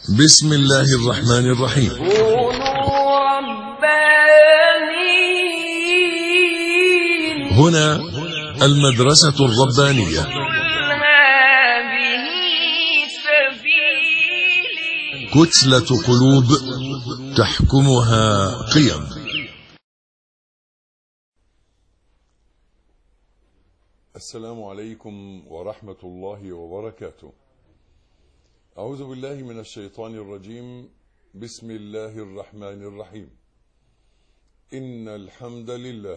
بسم الله الرحمن الرحيم. كونوا ربانيين. هنا المدرسة الربانية. هذه سبيلي. كتلة قلوب تحكمها قيم. السلام عليكم ورحمة الله وبركاته. أعوذ بالله من الشيطان الرجيم. بسم الله الرحمن الرحيم. إن الحمد لله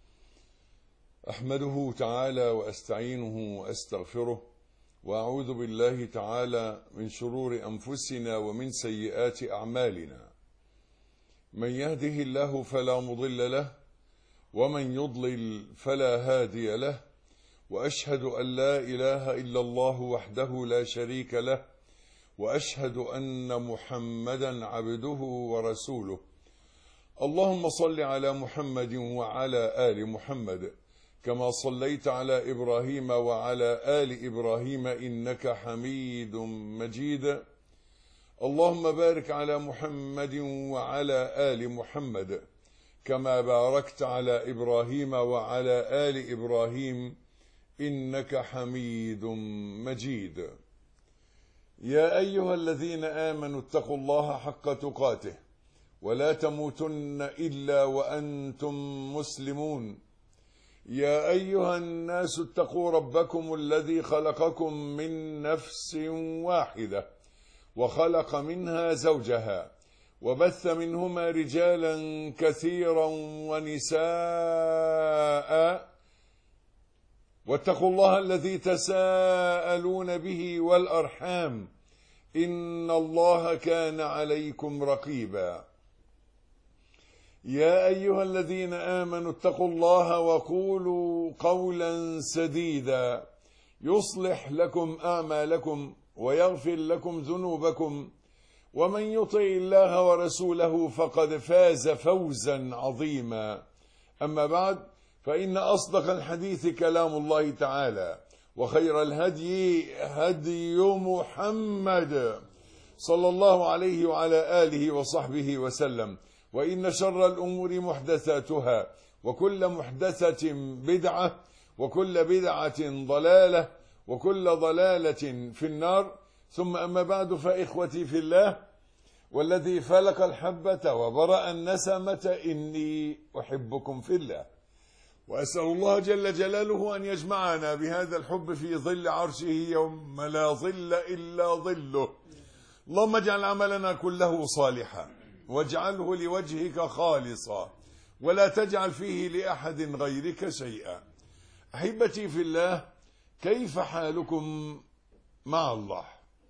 أحمده تعالى وأستعينه وأستغفره، وأعوذ بالله تعالى من شرور أنفسنا ومن سيئات أعمالنا. من يهده الله فلا مضل له، ومن يضلل فلا هادي له، وأشهد أن لا إله إلا الله وحده لا شريك له، وأشهد أن محمدا عبده ورسوله. اللهم صل على محمد وعلى آل محمد كما صليت على إبراهيم وعلى آل إبراهيم إنك حميد مجيد. اللهم بارك على محمد وعلى آل محمد كما باركت على إبراهيم وعلى آل إبراهيم إنك حميد مجيد. يا أيها الذين آمنوا اتقوا الله حق تقاته ولا تموتن إلا وأنتم مسلمون. يا أيها الناس اتقوا ربكم الذي خلقكم من نفس واحدة وخلق منها زوجها وبث منهما رجالا كثيرا ونساء، واتقوا الله الذي تساءلون به والأرحام إن الله كان عليكم رقيبا. يا أيها الذين آمنوا اتقوا الله وقولوا قولا سديدا يصلح لكم أعمالكم ويغفر لكم ذنوبكم، ومن يطع الله ورسوله فقد فاز فوزا عظيما. أما بعد، فإن أصدق الحديث كلام الله تعالى، وخير الهدي هدي محمد صلى الله عليه وعلى آله وصحبه وسلم. وإن شر الأمور محدثاتها، وكل محدثة بدعة، وكل بدعة ضلالة، وكل ضلالة في النار. ثم أما بعد، فإخوتي في الله، والذي فلق الحبة وبرأ النسمة إني أحبكم في الله، وأسأل الله جل جلاله أن يجمعنا بهذا الحب في ظل عرشه يوم لا ظل إلا ظله. اللهم اجعل عملنا كله صالحا، واجعله لوجهك خالصا، ولا تجعل فيه لأحد غيرك شيئا. أحبتي في الله، كيف حالكم مع الله؟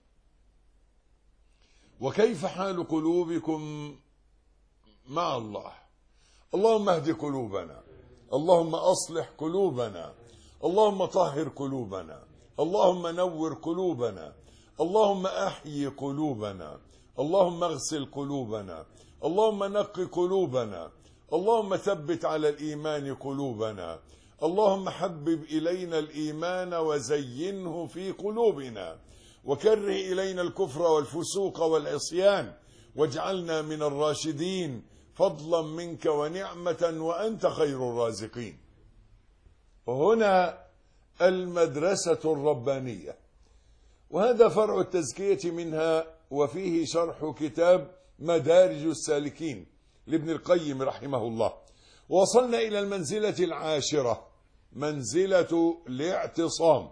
وكيف حال قلوبكم مع الله؟ اللهم اهد قلوبنا، اللهم أصلح قلوبنا، اللهم طهر قلوبنا، اللهم نور قلوبنا، اللهم أحيي قلوبنا، اللهم اغسل قلوبنا، اللهم نق قلوبنا، اللهم ثبت على الإيمان قلوبنا، اللهم حبب إلينا الإيمان وزينه في قلوبنا، وكره إلينا الكفر والفسوق والعصيان، واجعلنا من الراشدين فضلا منك ونعمة وأنت خير الرازقين. وهنا المدرسة الربانية، وهذا فرع التزكية منها، وفيه شرح كتاب مدارج السالكين لابن القيم رحمه الله. وصلنا إلى المنزلة العاشرة، منزلة الاعتصام.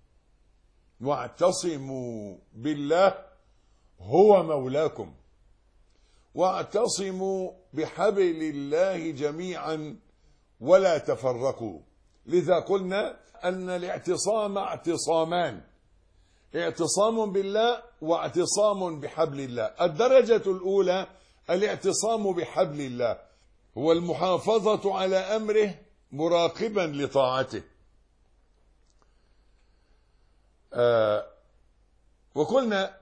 واعتصموا بالله هو مولاكم، واعتصموا بحبل الله جميعا ولا تفرقوا. لذا قلنا أن الاعتصام اعتصامان: اعتصام بالله واعتصام بحبل الله. الدرجة الأولى الاعتصام بحبل الله، هو المحافظة على أمره مراقبا لطاعته. وقلنا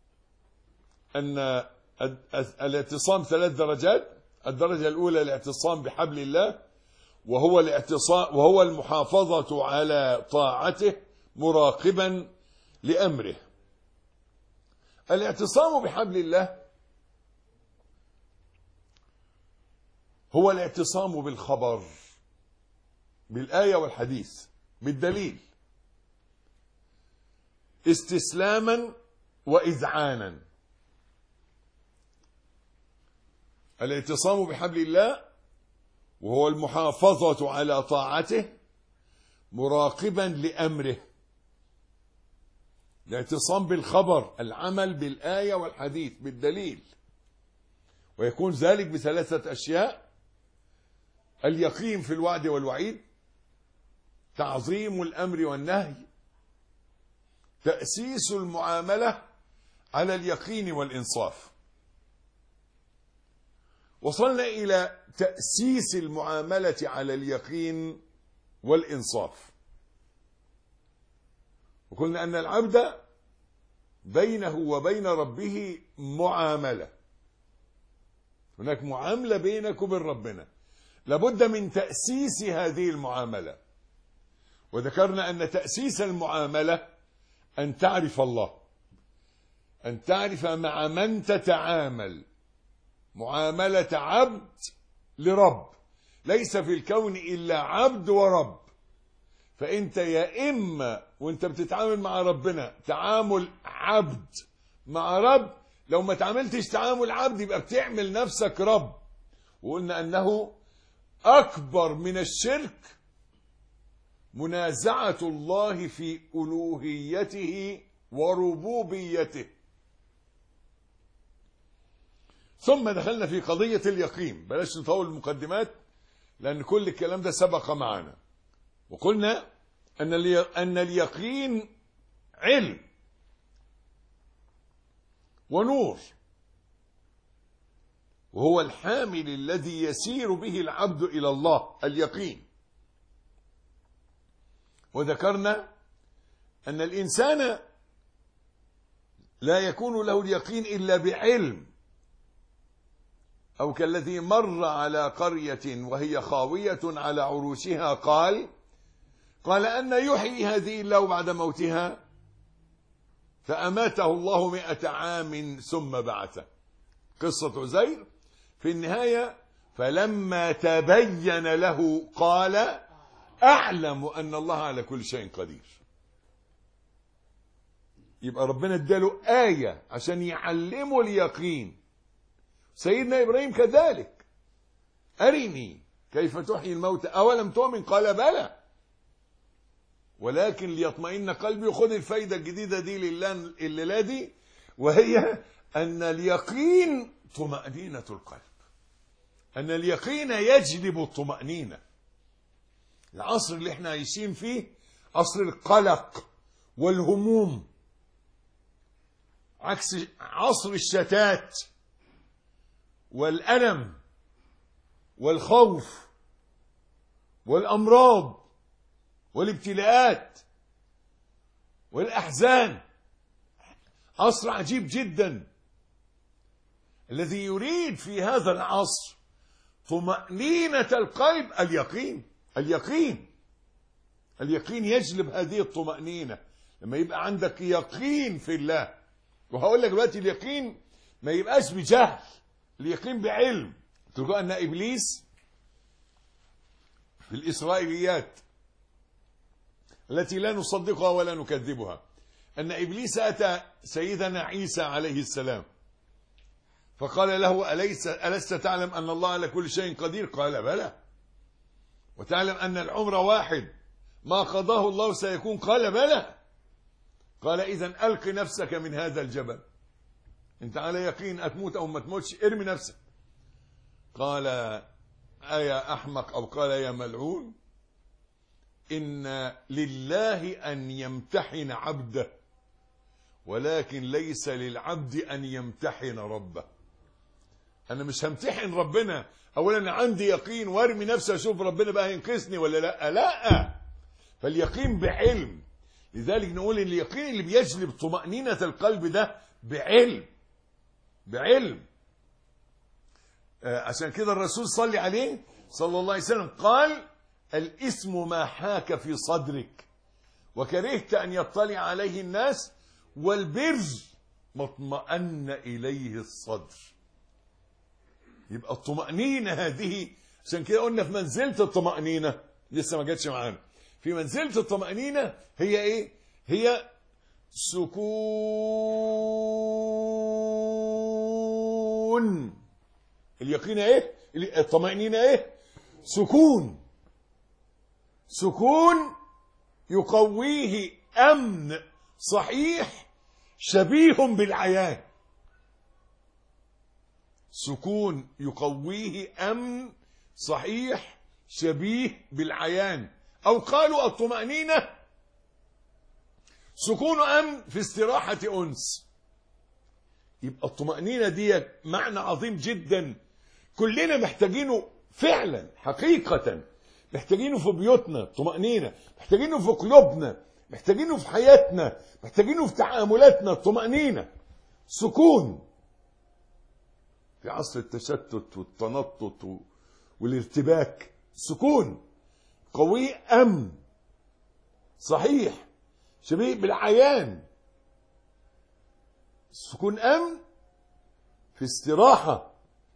أن الاعتصام 3 درجات. الدرجة الأولى الاعتصام بحبل الله، وهو المحافظة على طاعته مراقبا لأمره. الاعتصام بحبل الله هو الاعتصام بالخبر، بالآية والحديث، بالدليل، استسلاما وإذعانا. الاعتصام بحبل الله وهو المحافظة على طاعته مراقبا لأمره. الاعتصام بالخبر، العمل بالآية والحديث بالدليل، ويكون ذلك بثلاثة أشياء: اليقين في الوعد والوعيد، تعظيم الأمر والنهي، تأسيس المعاملة على اليقين والإنصاف. وصلنا إلى تأسيس المعاملة على اليقين والإنصاف، وقلنا أن العبد بينه وبين ربه معاملة، هناك معاملة بينك وبين ربنا، لابد من تأسيس هذه المعاملة. وذكرنا أن تأسيس المعاملة أن تعرف الله، أن تعرف مع من تتعامل معاملة عبد لرب. ليس في الكون إلا عبد ورب، فأنت يا إما وأنت بتتعامل مع ربنا تعامل عبد مع رب، لو ما تعاملتش تعامل عبد يبقى بتعمل نفسك رب. وقلنا أنه أكبر من الشرك منازعة الله في ألوهيته وربوبيته. ثم دخلنا في قضية اليقين، بلاش نطول المقدمات لأن كل الكلام ده سبق معنا. وقلنا أن اليقين علم ونور، وهو الحامل الذي يسير به العبد إلى الله، اليقين. وذكرنا أن الإنسان لا يكون له اليقين إلا بعلم، أو كالذي مر على قرية وهي خاوية على عروشها قال أن يحيي هذه الله بعد موتها؟ فأماته الله 100 عام ثم بعثه. قصة عزير في النهاية: فلما تبين له قال أعلم أن الله على كل شيء قدير. يبقى ربنا اداله آية عشان يعلمه اليقين. سيدنا إبراهيم كذلك: أرني كيف تحيي الموتى أولم تؤمن؟ قال بلى ولكن ليطمئن قلبي. خذ الفايدة الجديدة دي الليلة دي، وهي أن اليقين طمأنينة القلب، أن اليقين يجلب الطمأنينة. العصر اللي احنا عايشين فيه عصر القلق والهموم، عكس عصر الشتات والألم والخوف والأمراض والابتلاءات والأحزان. عصر عجيب جدا. الذي يريد في هذا العصر طمأنينة القلب اليقين يجلب هذه الطمأنينة لما يبقى عندك يقين في الله. وهقول لك دلوقتي اليقين ما يبقاش بجهل، اليقين بعلم. تقول أن إبليس في الإسرائيليات التي لا نصدقها ولا نكذبها، أن إبليس أتى سيدنا عيسى عليه السلام فقال له ألست تعلم أن الله على كل شيء قدير؟ قال بلى. وتعلم أن العمر واحد ما قضاه الله سيكون؟ قال بلى. قال إذن ألق نفسك من هذا الجبل، أنت على يقين أتموت أو ما تموتش، ارمي نفسك. قال يا أحمق، أو قال يا ملعون، إن لله أن يمتحن عبده ولكن ليس للعبد أن يمتحن ربه. أنا مش همتحن ربنا، أولا عندي يقين وارمي نفسي أشوف ربنا بقى ينقذني ولا لا. فاليقين بعلم. لذلك نقول إن اليقين اللي بيجلب طمأنينة القلب ده بعلم. عشان كده الرسول صلى عليه صلى الله عليه وسلم قال: الإثم ما حاك في صدرك وكرهت أن يطلع عليه الناس، والبر ما اطمأن إليه الصدر. يبقى الطمأنينة هذه، عشان كده قلنا في منزلة الطمأنينة لسه ما جاتش معانا. في منزلة الطمأنينة هي ايه؟ هي سكون. اليقين ايه؟ الطمأنينة ايه؟ سكون. سكون يقويه أمن صحيح شبيه بالعيان. سكون يقويه أمن صحيح شبيه بالعيان. أو قالوا الطمأنينة سكون أمن في استراحة أنس. يبقى الطمأنينة دي معنى عظيم جدا كلنا محتاجينه فعلا حقيقة. محتاجينه في بيوتنا الطمأنينة، محتاجينه في قلوبنا، محتاجينه في حياتنا، محتاجينه في تعاملاتنا. الطمأنينة سكون في عصر التشتت والتنطط والارتباك. سكون قوي أمن صحيح شبيه بالعيان. سكون أمن في استراحة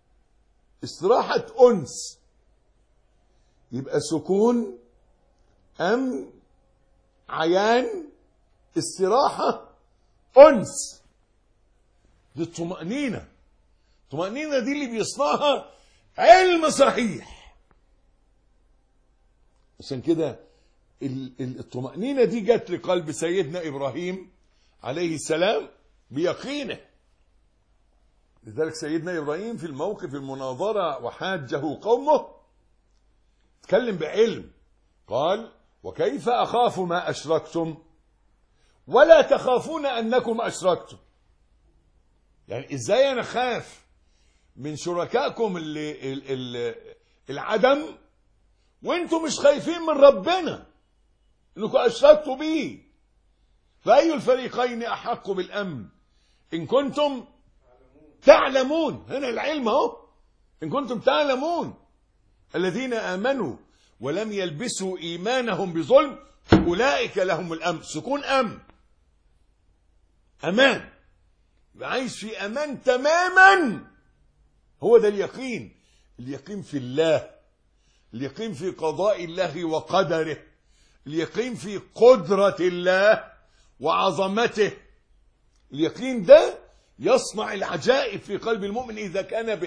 أنس. يبقى سكون أمن عيان استراحة أنس. دي الطمأنينة. الطمأنينة دي اللي بيصنعها علم صحيح. عشان كده الطمأنينة دي جت لقلب سيدنا إبراهيم عليه السلام بيقينه. لذلك سيدنا إبراهيم في الموقف المناظرة وحاجه قومه تكلم بعلم. قال: وكيف أخاف ما أشركتم ولا تخافون أنكم أشركتم. يعني إزاي أنا خاف من شركائكم العدم وانتم مش خايفين من ربنا انكم اشركتوا به؟ فأي الفريقين أحق بالأمن إن كنتم تعلمون. هنا العلم اهو. إن كنتم تعلمون الذين آمنوا ولم يلبسوا إيمانهم بظلم أولئك لهم الأمن. سكون أمن، أمان، عايش في أمان تماما. هو ده اليقين. اليقين في الله، اليقين في قضاء الله وقدره، اليقين في قدرة الله وعظمته. اليقين ده يصنع العجائب في قلب المؤمن إذا كان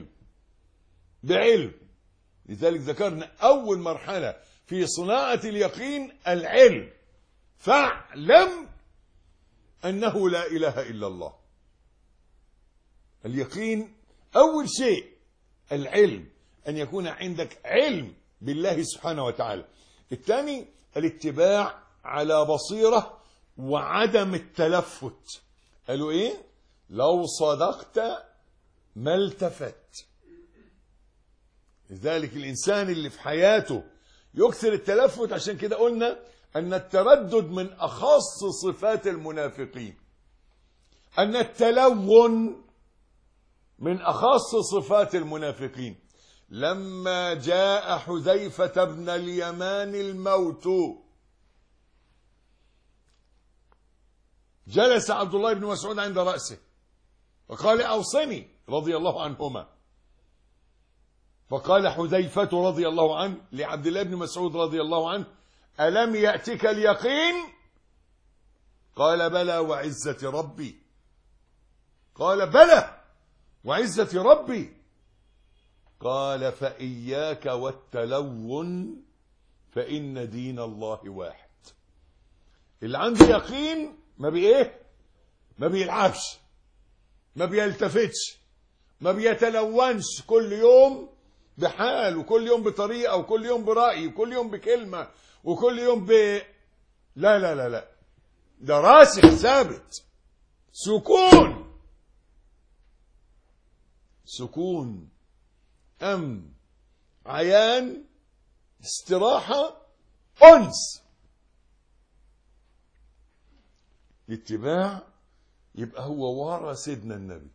بعلم. لذلك ذكرنا أول مرحلة في صناعة اليقين العلم. فاعلم أنه لا إله إلا الله. اليقين أول شيء العلم، أن يكون عندك علم بالله سبحانه وتعالى. الثاني الاتباع على بصيرة وعدم التلفت. قالوا إيه؟ لو صدقت ما التفت. لذلك الإنسان اللي في حياته يكثر التلفت. عشان كده قلنا أن التردد من أخص صفات المنافقين، أن التلون من أخص صفات المنافقين. لما جاء حذيفة بن اليمان الموت جلس عبد الله بن مسعود عند رأسه وقال: أوصني، رضي الله عنهما. فقال حذيفة رضي الله عنه لعبد الله بن مسعود رضي الله عنه: ألم يأتك اليقين؟ قال: بلى وعزة ربي. قال: بلى وعزة ربي. قال: فإياك والتلون فإن دين الله واحد. اللي عنده يقين ما بيلعبش، ما بيلتفتش، ما بيتلونش كل يوم بحال، وكل يوم بطريقة، وكل يوم برأي، وكل يوم بكلمة، وكل يوم لا لا لا لا، ده راسخ ثابت. سكون أمن عيان استراحة أنس. الاتباع يبقى هو ورا سيدنا النبي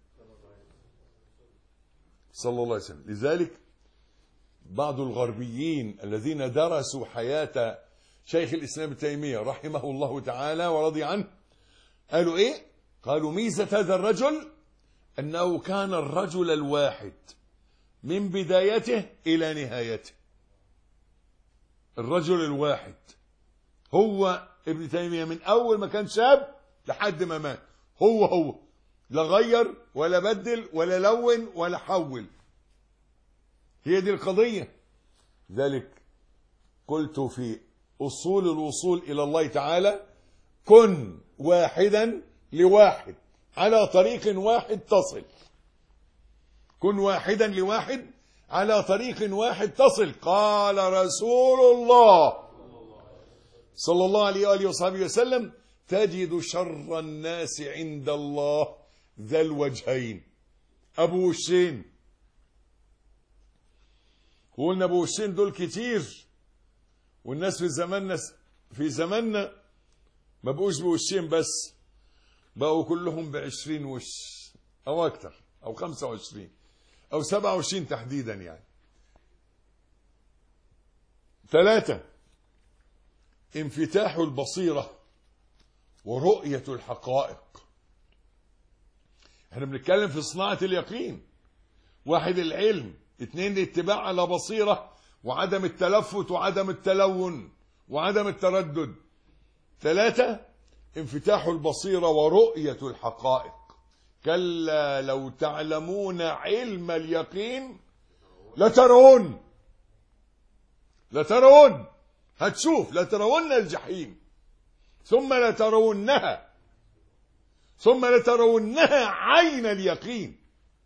صلى الله عليه وسلم. لذلك بعض الغربيين الذين درسوا حياة شيخ الإسلام ابن تيمية رحمه الله تعالى ورضي عنه قالوا إيه؟ قالوا ميزة هذا الرجل أنه كان الرجل الواحد من بدايته إلى نهايته. الرجل الواحد هو ابن تيمية من أول ما كان شاب لحد ما مات، هو لا غير ولا بدل ولا لون ولا حول. هي دي القضية. ذلك قلت في أصول الوصول إلى الله تعالى: كن واحدا لواحد على طريق واحد تصل. كن واحدا لواحد على طريق واحد تصل. قال رسول الله صلى الله عليه وآله وصحبه وسلم: تجد شر الناس عند الله ذا الوجهين، أبو وشين. وقلنا أبو وشين دول كتير، والناس في زماننا ما بقوش بوشين بس، بقوا كلهم ب20 وش أو أكتر، أو 25 أو 27 تحديدا يعني. 3: انفتاح البصيرة ورؤية الحقائق. احنا بنتكلم في صناعة اليقين. 1: العلم. 2: الاتباع على بصيرة وعدم التلفت وعدم التلون وعدم التردد. 3: انفتاح البصيرة ورؤية الحقائق. كلا لو تعلمون علم اليقين لترون هتشوف لترون الجحيم ثم لترونها عين اليقين.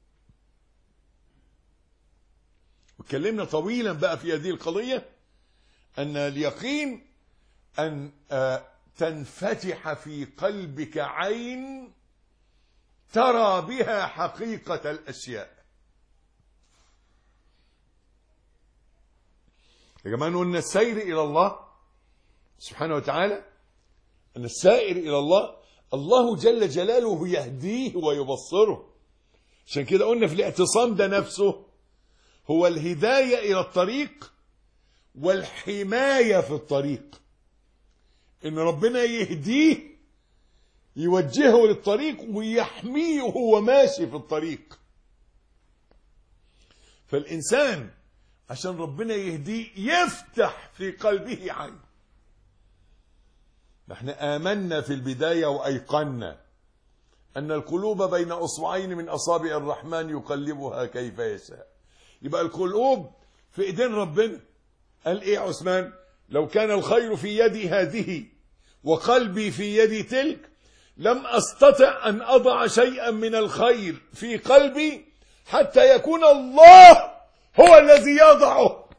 واتكلمنا طويلا بقى في هذه القضية، أن اليقين أن تنفتح في قلبك عين ترى بها حقيقة الأشياء. يا جماعة قلنا السير إلى الله سبحانه وتعالى، أن السائر إلى الله جل جلاله يهديه ويبصره. عشان كده قلنا في الاعتصام ده نفسه هو الهداية إلى الطريق والحماية في الطريق. إن ربنا يهديه، يوجهه للطريق ويحميه وهو ماشي في الطريق. فالإنسان عشان ربنا يهديه يفتح في قلبه عين. نحن آمنا في البداية وأيقنا أن القلوب بين أصبعين من أصابع الرحمن يقلبها كيف يشاء. يبقى القلوب في إيدين ربنا. قال إيه عثمان؟ لو كان الخير في يدي هذه وقلبي في يدي تلك لم أستطع أن أضع شيئا من الخير في قلبي حتى يكون الله هو الذي يضعه.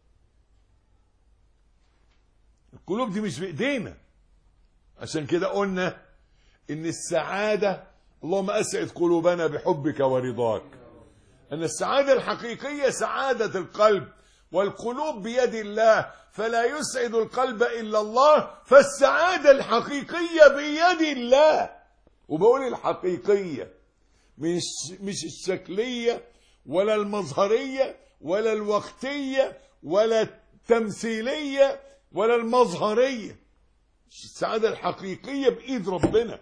القلوب دي مش بإيدينا. عشان كده قلنا إن السعادة، اللهم أسعد قلوبنا بحبك ورضاك، أن السعادة الحقيقية سعادة القلب، والقلوب بيد الله فلا يسعد القلب إلا الله، فالسعادة الحقيقية بيد الله. وبقول الحقيقية مش الشكلية ولا المظهرية ولا الوقتية ولا التمثيلية ولا المظهرية. السعادة الحقيقية بإيد ربنا.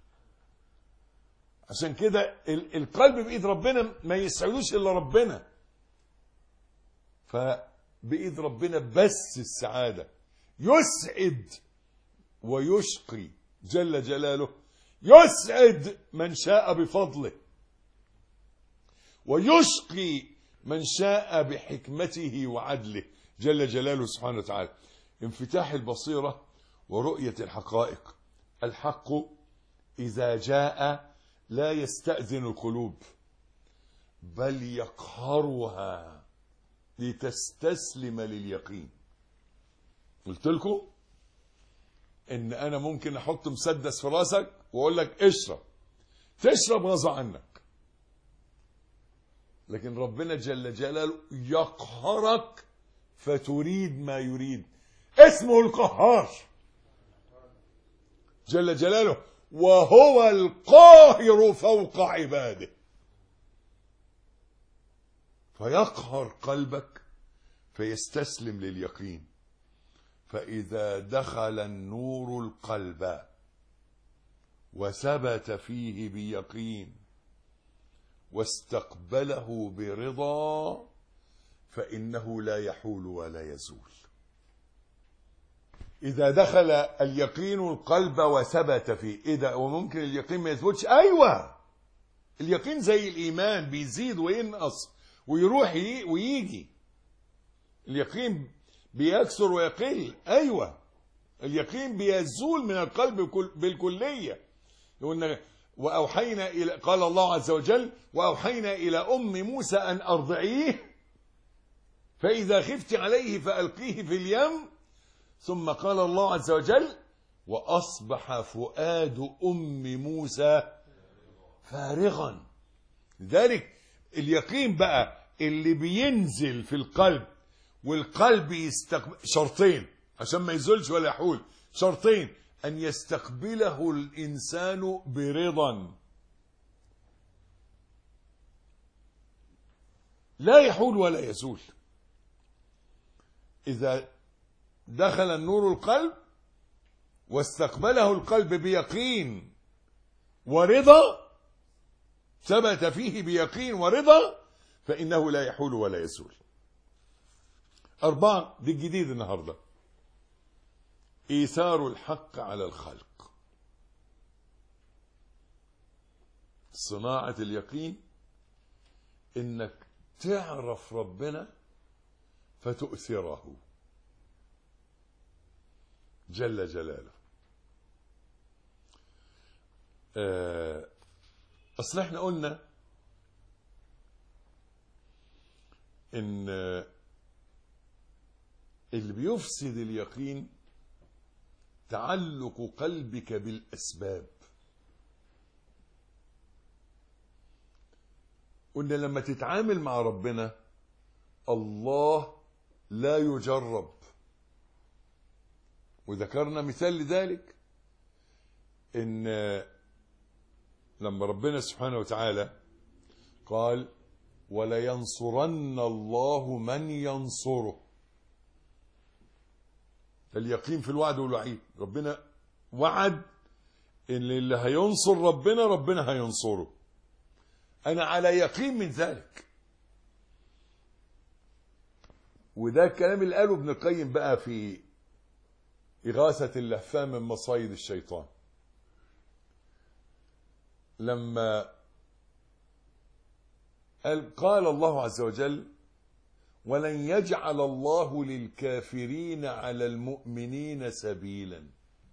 عشان كده القلب بإيد ربنا ما يسعدوش إلا ربنا. فبإيد ربنا بس السعادة. يسعد ويشقي جل جلاله. يسعد من شاء بفضله ويشقي من شاء بحكمته وعدله جل جلاله سبحانه وتعالى. انفتاح البصيرة ورؤية الحقائق. الحق إذا جاء لا يستأذن القلوب بل يقهرها لتستسلم لليقين. قلت لكم ان انا ممكن احط مسدس في راسك واقول لك اشرب، تشرب غصب عنك، لكن ربنا جل جلاله يقهرك فتريد ما يريد. اسمه القهار جل جلاله، وهو القاهر فوق عباده. فيقهر قلبك فيستسلم لليقين. فإذا دخل النور القلب وثبت فيه بيقين واستقبله برضا فإنه لا يحول ولا يزول. إذا دخل اليقين القلب وثبت فيه، إذا وممكن اليقين ما يثبتش، أيوة اليقين زي الإيمان بيزيد وينقص ويروح ويجي، اليقين بيكثر ويقل، أيوة اليقين بيزول من القلب بالكلية. وأوحينا إلى، قال الله عز وجل: وأوحينا إلى أم موسى أن أرضعيه فإذا خفت عليه فألقيه في اليم. ثم قال الله عز وجل: وأصبح فؤاد أم موسى فارغا. لذلك اليقين بقى اللي بينزل في القلب، والقلب يستقبل شرطين عشان ما يزولش ولا يحول، شرطين: أن يستقبله الإنسان برضا لا يحول ولا يزول. إذا دخل النور القلب واستقبله القلب بيقين ورضا، ثبت فيه بيقين ورضا، فإنه لا يحول ولا يزول. 4، دي الجديد النهارده: إيثار الحق على الخلق. صناعة اليقين إنك تعرف ربنا فتؤثره جل جلاله. أصل احنا قلنا إن اللي بيفسد اليقين تعلق قلبك بالأسباب. قلنا لما تتعامل مع ربنا، الله لا يجرب، وذكرنا مثال لذلك إن لما ربنا سبحانه وتعالى قال: ولينصرن الله من ينصره. اليقين في الوعد والوعيد، ربنا وعد ان اللي هينصر ربنا ربنا هينصره. انا على يقين من ذلك. وده الكلام اللي قاله ابن القيم بقى في إغاثة اللهفان من مصايد الشيطان، لما قال الله عز وجل: ولن يجعل الله للكافرين على المؤمنين سبيلا.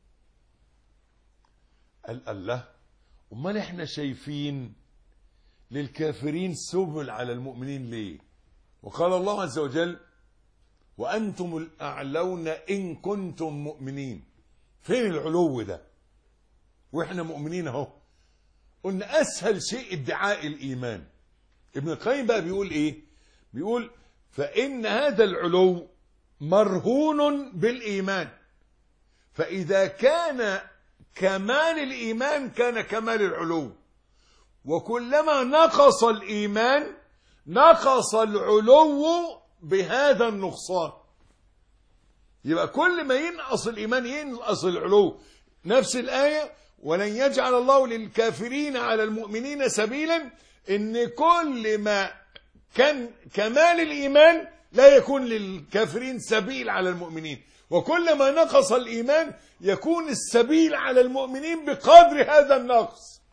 قال الله، امال احنا شايفين للكافرين سبل على المؤمنين ليه؟ وقال الله عز وجل: وأنتم الأعلون إن كنتم مؤمنين. فين العلو ده واحنا مؤمنين اهو؟ قلنا أسهل شيء ادعاء الإيمان. ابن القيم بقى بيقول ايه؟ بيقول: فإن هذا العلو مرهون بالإيمان، فإذا كان كمال الإيمان كان كمال العلو، وكلما نقص الإيمان نقص العلو بهذا النقصان. يبقى كل ما ينقص الإيمان ينقص العلو. نفس الآية: ولن يجعل الله للكافرين على المؤمنين سبيلا، إن كل ما كان كمال الإيمان لا يكون للكافرين سبيل على المؤمنين، وكل ما نقص الإيمان يكون السبيل على المؤمنين بقدر هذا النقص.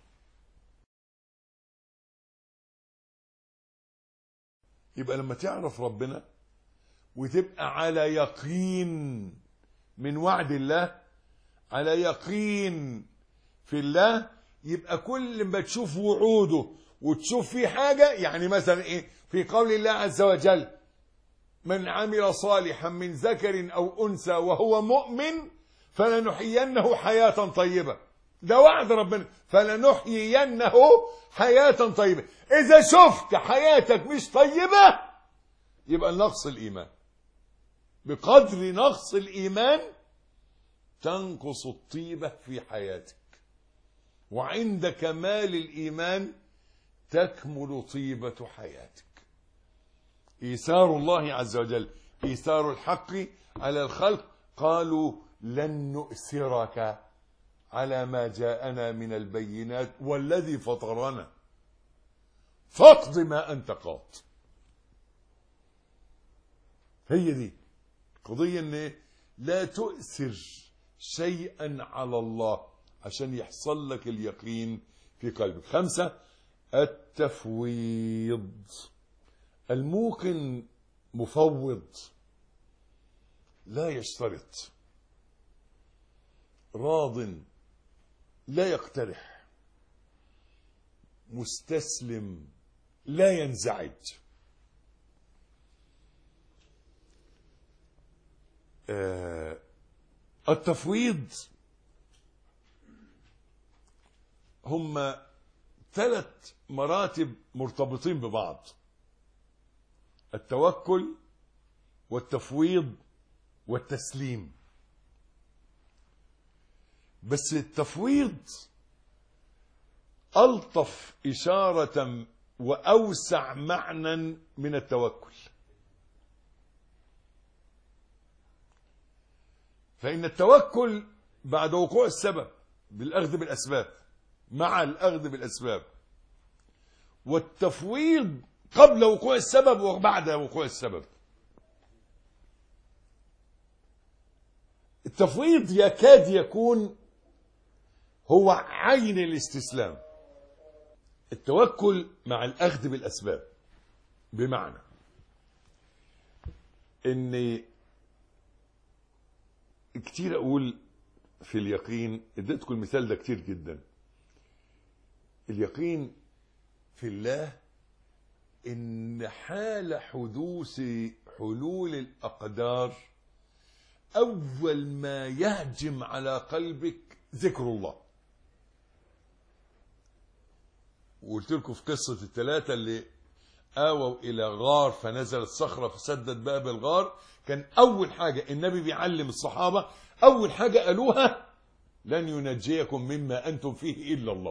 يبقى لما تعرف ربنا وتبقى على يقين من وعد الله، على يقين في الله، يبقى كل ما تشوف وعوده وتشوف فيه حاجة، يعني مثلا ايه؟ في قول الله عز وجل: من عمل صالحا من ذكر أو أنثى وهو مؤمن فلنحيينه حياة طيبة. ده وعد ربنا، فلنحيينه حياة طيبة. إذا شفت حياتك مش طيبة يبقى نقص الإيمان. بقدر نقص الإيمان تنقص الطيبة في حياتك، وعند كمال الإيمان تكمل طيبة حياتك. إيثار الله عز وجل، إيثار الحق على الخلق. قالوا: لن نؤثرك على ما جاءنا من البينات والذي فطرنا فاقض ما أنت قاض. هي دي قضية، ان لا تؤثر شيئا على الله عشان يحصل لك اليقين في قلبك. 5 التفويض. الموقن مفوض، لا يشترط، راض لا يقترح، مستسلم لا ينزعج. التفويض هم 3 مراتب مرتبطين ببعض: التوكل والتفويض والتسليم. بس التفويض ألطف إشارة وأوسع معنى من التوكل. فإن التوكل بعد وقوع السبب بالأخذ بالأسباب، مع الأخذ بالأسباب، والتفويض قبل وقوع السبب وبعد وقوع السبب. التفويض يكاد يكون هو عين الاستسلام. التوكل مع الأخذ بالأسباب، بمعنى إن كتير أقول في اليقين، اديتكم المثال ده كتير جدا. اليقين في الله إن حال حدوث حلول الأقدار أول ما يهجم على قلبك ذكر الله. وقلت لكم في قصة ال3 اللي آووا إلى غار فنزلت صخرة فسدت باب الغار، كان أول حاجة النبي بيعلم الصحابة، أول حاجة قالوها: لن ينجيكم مما أنتم فيه إلا الله.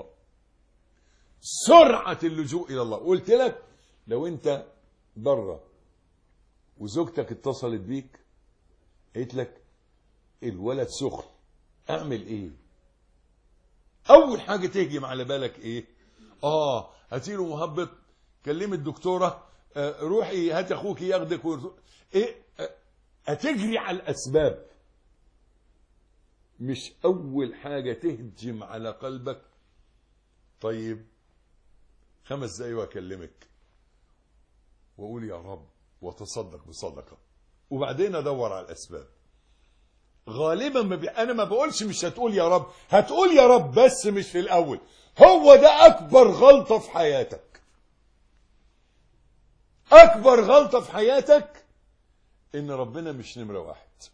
سرعة اللجوء إلى الله. قلت لك لو أنت بره وزوجتك اتصلت بيك قالت لك الولد سخن، أعمل إيه؟ أول حاجة تهجم على بالك إيه؟ هاتيله مهبط، كلمي الدكتورة، روحي هات أخوك ياخدك إيه؟ هتجري على الأسباب، مش أول حاجة تهجم على قلبك. طيب 5 دقايق وأكلمك وأقول يا رب وتصدق بصدقة، وبعدين أدور على الأسباب. غالبا أنا ما بقولش مش هتقول يا رب، هتقول يا رب بس مش في الأول. هو ده أكبر غلطة في حياتك. أكبر غلطة في حياتك إن ربنا مش نمرة 1،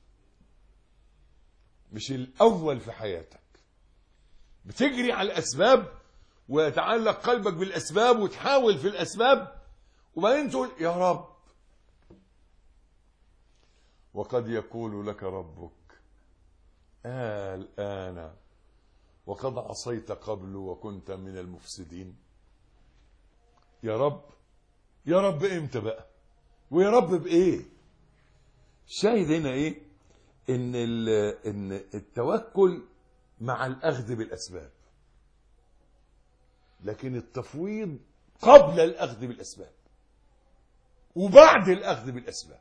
مش الأول في حياتك. بتجري على الأسباب ويتعلق قلبك بالأسباب وتحاول في الأسباب، وبعدين تقول يا رب. وقد يقول لك ربك الآن وقد عصيت قبل وكنت من المفسدين. يا رب، يا رب امتى بقى؟ ويا رب بإيه؟ شاهد هنا إيه؟ إن التوكل مع الأخذ بالأسباب، لكن التفويض قبل الأخذ بالأسباب وبعد الأخذ بالأسباب.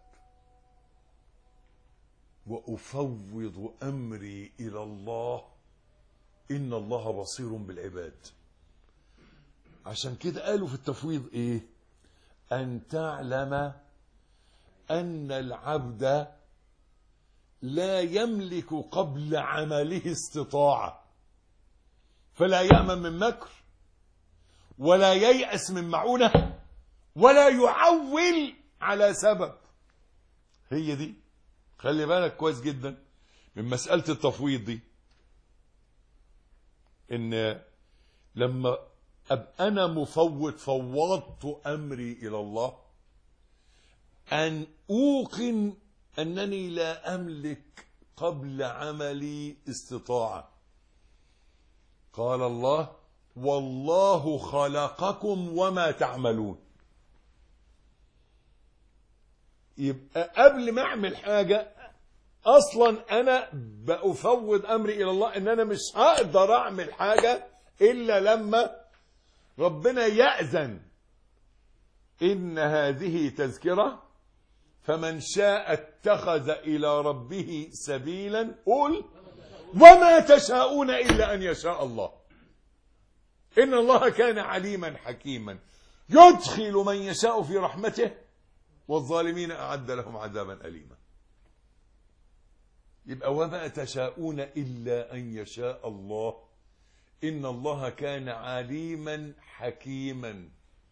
وأفوض أمري إلى الله إن الله بصير بالعباد. عشان كده قالوا في التفويض إيه؟ أن تعلم أن العبد لا يملك قبل عمله استطاعة، فلا يأمن من مكر ولا ييأس من معونة ولا يعول على سبب. هي دي، خلي بالك كويس جدا من مسألة التفويض دي، إن لما أبقى أنا مفوض فوضت أمري إلى الله، أن أوقن أنني لا أملك قبل عملي استطاعة. قال الله: والله خلقكم وما تعملون. يبقى قبل ما أعمل حاجة اصلا انا بأفوض امري الى الله ان انا مش هقدر اعمل حاجة الا لما ربنا يأذن. ان هذه تذكرة فمن شاء اتخذ الى ربه سبيلا. قل وما تشاءون الا ان يشاء الله ان الله كان عليما حكيما يدخل من يشاء في رحمته والظالمين اعد لهم عذابا اليما. يبقى وما تشاءون الا ان يشاء الله ان الله كان عليما حكيما.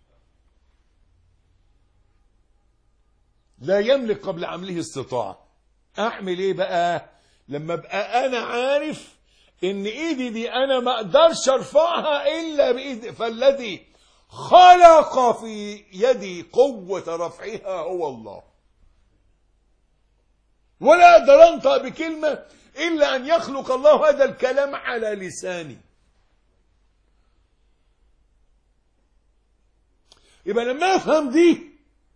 لا يملك قبل عمله استطاعة. اعمل ايه بقى لما ابقى انا عارف ان ايدي دي انا ما اقدرش ارفعها الا بايدي، فالذي خلق في يدي قوة رفعها هو الله، ولا اقدر انطق بكلمة الا ان يخلق الله هذا الكلام على لساني. يبقى لما افهم دي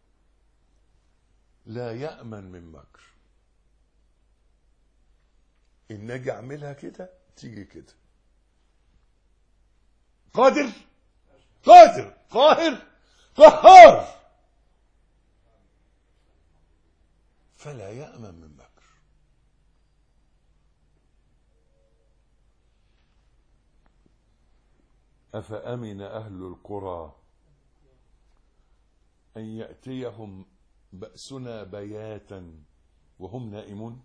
لا يأمن من مكر. إن أجي أعملها كده تيجي كده. قادر قادر قاهر قهار، فلا يأمن من مكر. أفأمن أهل القرى أن يأتيهم بأسنا بياتا وهم نائمون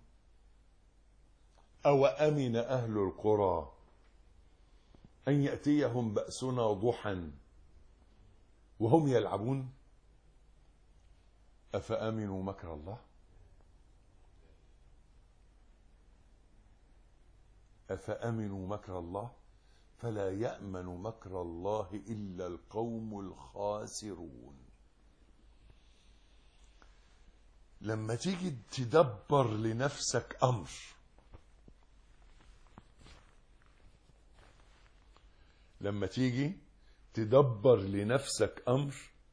أو أمن أهل القرى أن يأتيهم بأسنا ضحى وهم يلعبون أفأمنوا مكر الله أفأمنوا مكر الله فلا يأمن مكر الله إلا القوم الخاسرون. لما تيجي تدبر لنفسك أمر، لما تيجي تدبر لنفسك أمر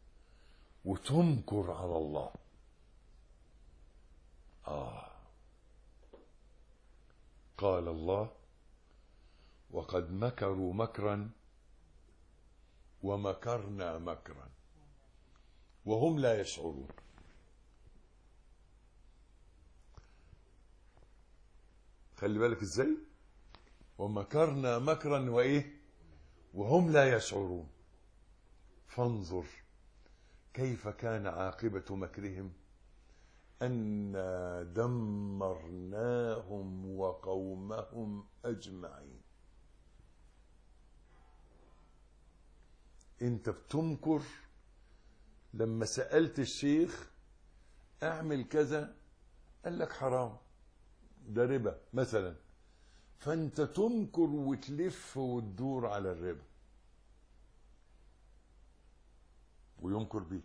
وتنكر على الله، قال الله وقد مكروا مكرا ومكرنا مكرا وهم لا يشعرون. خلي بالك ازاي، ومكرنا مكرا وايه وهم لا يشعرون. فانظر كيف كان عاقبة مكرهم أنا دمرناهم وقومهم أجمعين. انت بتنكر. لما سألت الشيخ اعمل كذا قال لك حرام، ده ربا مثلا، فانت تنكر وتلف وتدور على الربا وينكر بيك.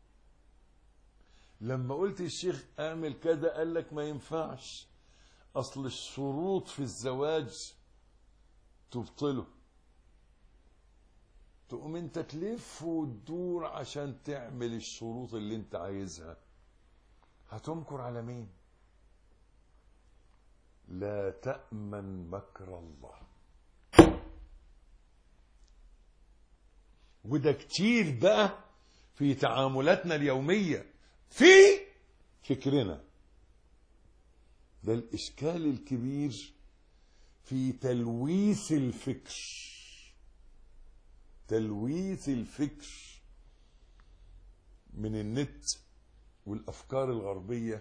لما قلت الشيخ اعمل كذا قال لك ما ينفعش، اصل الشروط في الزواج تبطله، تقوم انت تلف وتدور عشان تعمل الشروط اللي انت عايزها. هتنكر على مين؟ لا تأمن مكر الله. وده كتير بقى في تعاملاتنا اليومية في فكرنا. ده الإشكال الكبير في تلويث الفكر. تلويث الفكر من النت والأفكار الغربية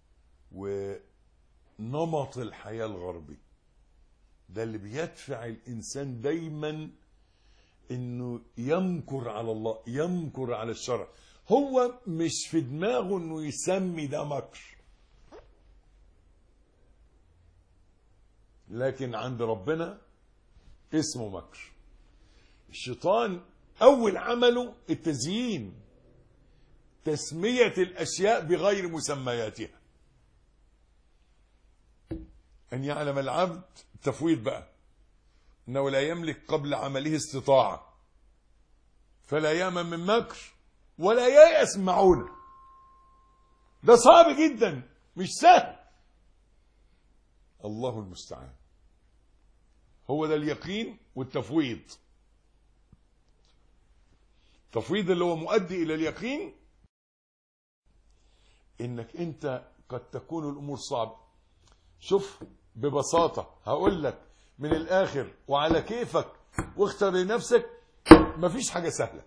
ونمط الحياة الغربي. ده اللي بيدفع الإنسان دايما إنه يمكر على الله، يمكر على الشرع. هو مش في دماغه إنه يسمي ده مكر، لكن عند ربنا اسمه مكر. الشيطان أول عمله التزيين، تسمية الأشياء بغير مسمياتها. أن يعلم العبد التفويض بقى أنه لا يملك قبل عمله استطاعة، فلا يأمن من مكر ولا ييأس معونه. ده صعب جدا، مش سهل. الله المستعان. هو ده اليقين والتفويض. التفويض اللي هو مؤدي إلى اليقين، إنك أنت قد تكون الأمور صعبة. شوف ببساطة هقول لك من الآخر وعلى كيفك واختر لنفسك، مفيش حاجة سهلة.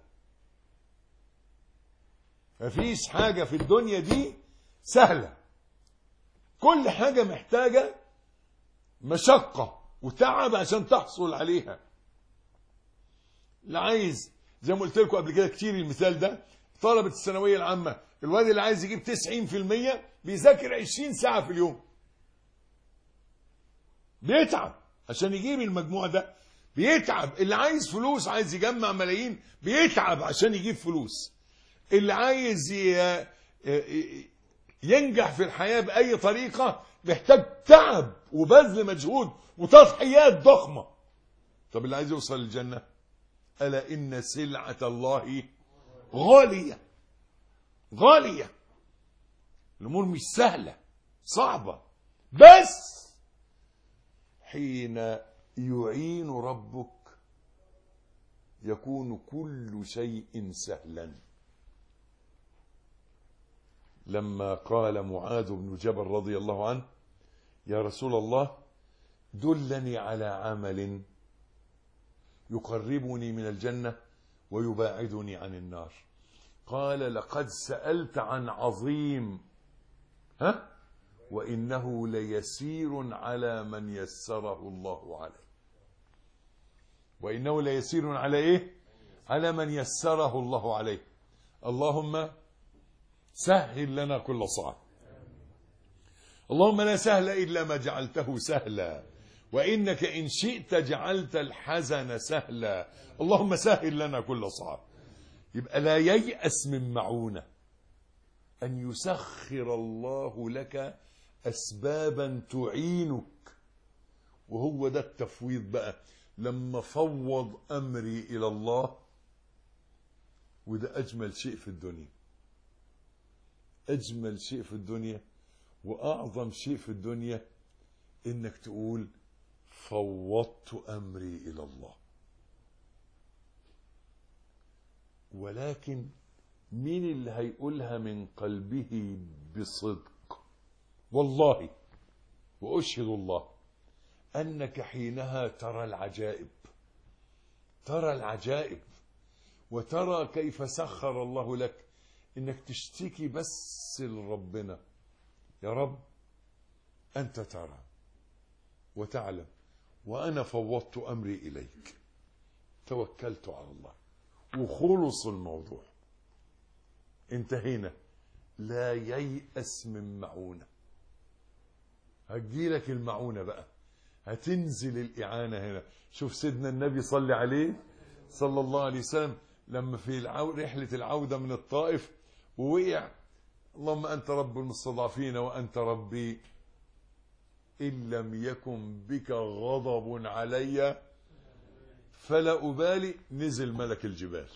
مفيش حاجة في الدنيا دي سهلة. كل حاجة محتاجة مشقة وتعب عشان تحصل عليها. اللي عايز زي ما قلت لكم قبل كده كتير المثال ده، طلبة الثانوية العامة، الواد اللي عايز يجيب 90% بيذاكر 20 ساعة في اليوم. بيتعب عشان يجيب المجموع ده، بيتعب. اللي عايز فلوس، عايز يجمع ملايين، بيتعب عشان يجيب فلوس. اللي عايز ينجح في الحياة بأي طريقة محتاج تعب وبذل مجهود وتضحيات ضخمة. طب اللي عايز يوصل للجنة، ألا إن سلعة الله غالية. غالية. الأمور مش سهلة، صعبة، بس حين يعين ربك يكون كل شيء سهلا. لما قال معاذ بن جبل رضي الله عنه: يا رسول الله دلني على عمل يقربني من الجنة ويباعدني عن النار. قال: لقد سألت عن عظيم، وإنه ليسير على من يسره الله عليه. وإنه ليسير على إيه؟ على من يسره الله عليه. اللهم سهل لنا كل صعب. اللهم لا سهل إلا ما جعلته سهلا، وإنك إن شئت جعلت الحزن سهلا. اللهم سهل لنا كل صعب. يبقى لا ييأس من معونة أن يسخر الله لك أسبابا تعينك. وهو ده التفويض بقى، لما فوض أمري إلى الله. وده أجمل شيء في الدنيا. أجمل شيء في الدنيا وأعظم شيء في الدنيا إنك تقول فوضت أمري إلى الله. ولكن مين اللي هيقولها من قلبه بصدق؟ والله وأشهد الله أنك حينها ترى العجائب. ترى العجائب وترى كيف سخر الله لك إنك تشتكي بس لربنا: يا رب أنت ترى وتعلم، وأنا فوضت أمري إليك، توكلت على الله، وخلص الموضوع. انتهينا. لا ييأس من معونة. هتجيلك المعونة بقى، هتنزل الإعانة هنا. شوف سيدنا النبي صلى عليه صلى الله عليه وسلم لما في رحلة العودة من الطائف ووقع: اللهم أنت رب المستضعفين وأنت ربي، إن لم يكن بك غضب علي فلا أبالي. نزل ملك الجبال.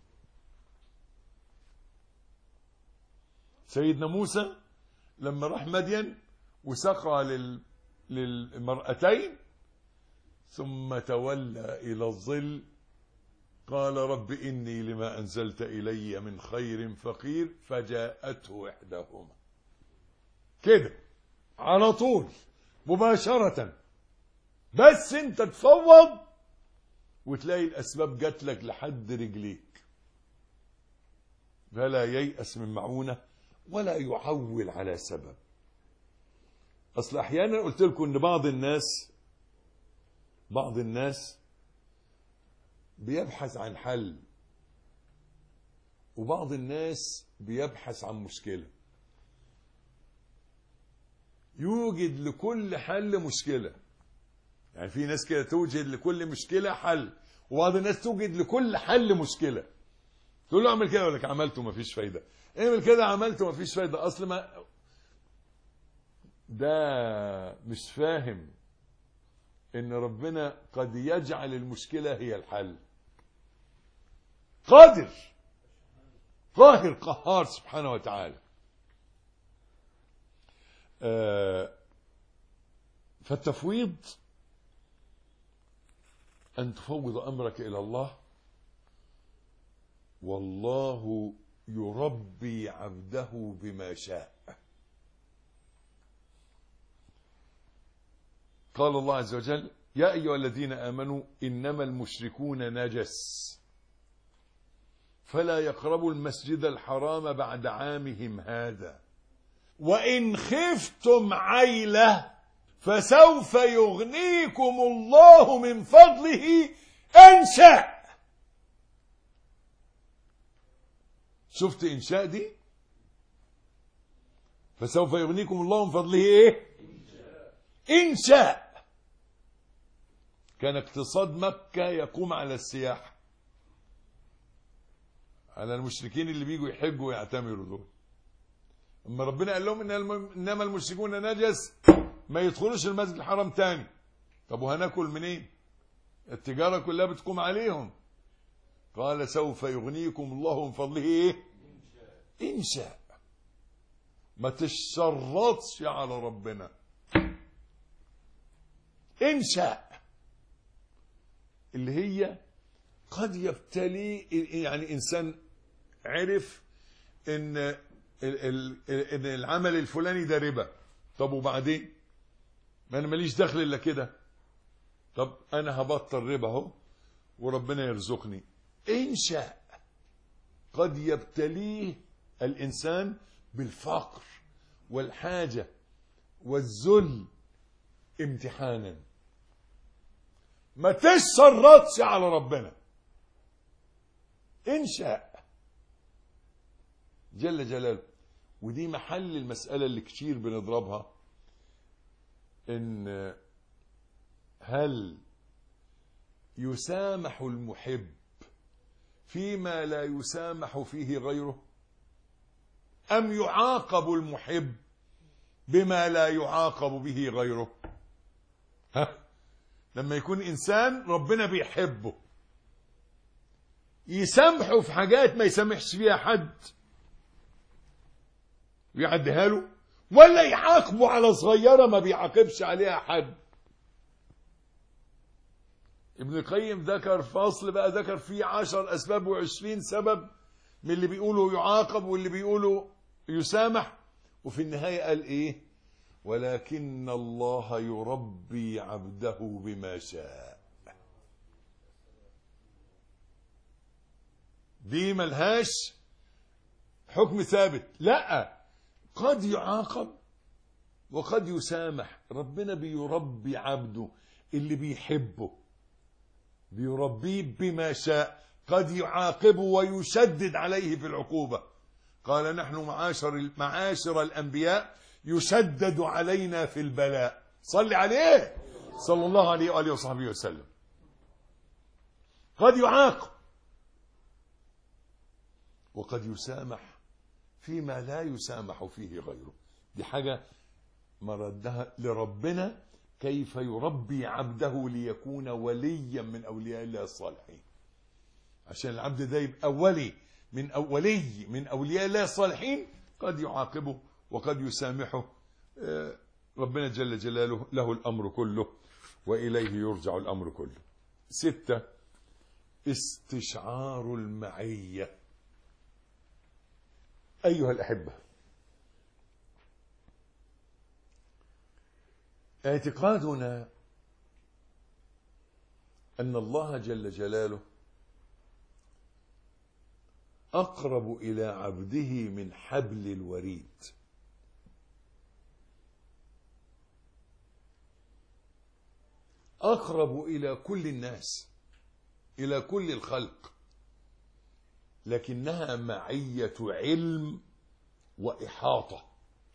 سيدنا موسى لما راح مدين وسقى للمرأتين ثم تولى إلى الظل قال: رب إني لما أنزلت إلي من خير فقير، فجاءته إحداهما. كده على طول مباشرة. بس انت تفوض وتلاقي الأسباب جات لك لحد رجليك. فلا ييأس من معونة ولا يعول على سبب. أصل أحيانا قلت لكم أن بعض الناس بيبحث عن حل، وبعض الناس بيبحث عن مشكلة. يوجد لكل حل مشكلة. يعني في ناس كده توجد لكل مشكلة حل، وبعض الناس توجد لكل حل مشكلة. تقول له اعمل كده، يقول لك عملته ما فيش فايدة. اعمل كده، عملته ما فيش فايدة. أصل ما ده مش فاهم ان ربنا قد يجعل المشكلة هي الحل. قادر قاهر قهار سبحانه وتعالى. فالتفويض أن تفوض أمرك إلى الله، والله يربي عبده بما شاء. قال الله عز وجل: يا أيها الذين آمنوا إنما المشركون نجس فلا يقربوا المسجد الحرام بعد عامهم هذا وإن خفتم عيلة فسوف يغنيكم الله من فضله إن شاء. شفت إن شاء دي؟ فسوف يغنيكم الله من فضله إيه؟ إن شاء. كان اقتصاد مكة يقوم على السياحة، على المشركين اللي بيجوا يحجوا ويعتمروا دول. اما ربنا قال لهم انما المشركون نجس ما يدخلوش المسجد الحرام تاني. طب وهناكل منين؟ التجارة كلها بتقوم عليهم. قال سوف يغنيكم الله من فضله ايه؟ إن شاء. ما تشرطش على ربنا، إن شاء، اللي هي قد يبتلي. يعني إنسان عرف إن العمل الفلاني ده ربا، طب وبعدين؟ ما أنا ماليش دخل إلا كده. طب أنا هبطل ربا اهو وربنا يرزقني. إن شاء. قد يبتليه الإنسان بالفقر والحاجة والذل امتحانا. ما تشرطش على ربنا، إن شاء جل جلاله. ودي محل المسألة اللي كتير بنضربها، إن هل يسامح المحب فيما لا يسامح فيه غيره، أم يعاقب المحب بما لا يعاقب به غيره؟ لما يكون إنسان ربنا بيحبه يسامحه في حاجات ما يسامحش فيها حد ويعديها له، ولا يعاقبه على صغيرة ما بيعاقبش عليها حد؟ ابن القيم ذكر فصل بقى، ذكر فيه 10 أسباب و20 سبب من اللي بيقولوا يعاقب واللي بيقولوا يسامح، وفي النهاية قال إيه؟ ولكن الله يربي عبده بما شاء. دي ملهاش حكم ثابت، لا، قد يعاقب وقد يسامح. ربنا بيربي عبده اللي بيحبه، بيربيه بما شاء. قد يعاقبه ويشدد عليه في العقوبة. قال نحن معاشر الأنبياء يشدد علينا في البلاء. صل عليه صلى الله عليه وآله وصحبه وسلم. قد يعاقب وقد يسامح فيما لا يسامح فيه غيره. دي حاجة مردها لربنا، كيف يربي عبده ليكون وليا من أولياء الله الصالحين. عشان العبد ده يبقى ولي من أولياء الله الصالحين، قد يعاقبه وقد يسامحه. ربنا جل جلاله له الأمر كله وإليه يرجع الأمر كله. 6. استشعار المعية. أيها الأحبة، اعتقادنا أن الله جل جلاله أقرب إلى عبده من حبل الوريد. أقرب إلى كل الناس، إلى كل الخلق، لكنها معية علم وإحاطة.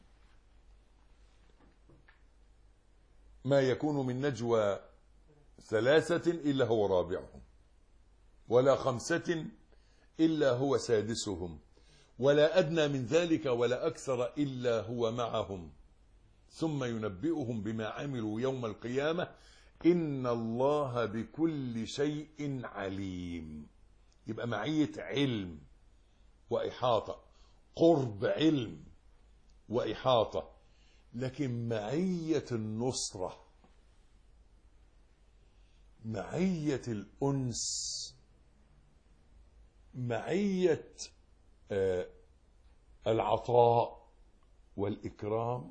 ما يكون من نجوى 3 إلا هو رابعهم، ولا 5 إلا هو سادسهم، ولا أدنى من ذلك ولا أكثر إلا هو معهم، ثم ينبئهم بما عملوا يوم القيامة إن الله بكل شيء عليم. يبقى معية علم وإحاطة، قرب علم وإحاطة. لكن معية النصرة معية الأنس، معية العطاء والإكرام،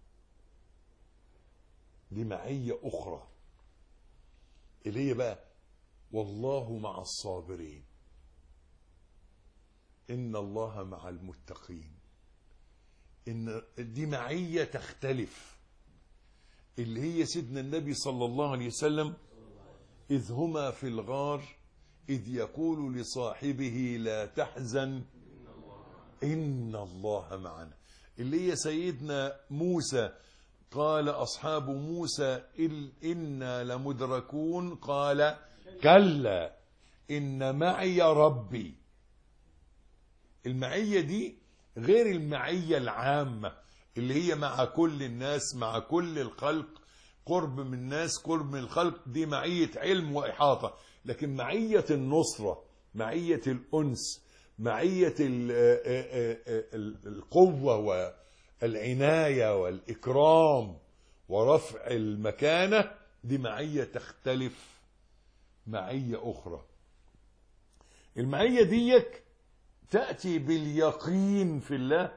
دي معية أخرى اللي هي بقى والله مع الصابرين، إن الله مع المتقين. إن دي معية تختلف، اللي هي سيدنا النبي صلى الله عليه وسلم إذ هما في الغار إذ يقول لصاحبه لا تحزن إن الله معنا، اللي هي سيدنا موسى قال أصحاب موسى إنا لمدركون قال كلا إن معي ربي. المعية دي غير المعية العامة اللي هي مع كل الناس، مع كل الخلق، قرب من الناس قرب من الخلق، دي معية علم وإحاطة. لكن معية النصرة، معية الأنس، معية القوة والعناية والإكرام ورفع المكانة، دي معية تختلف، معية أخرى. المعية ديك تأتي باليقين في الله،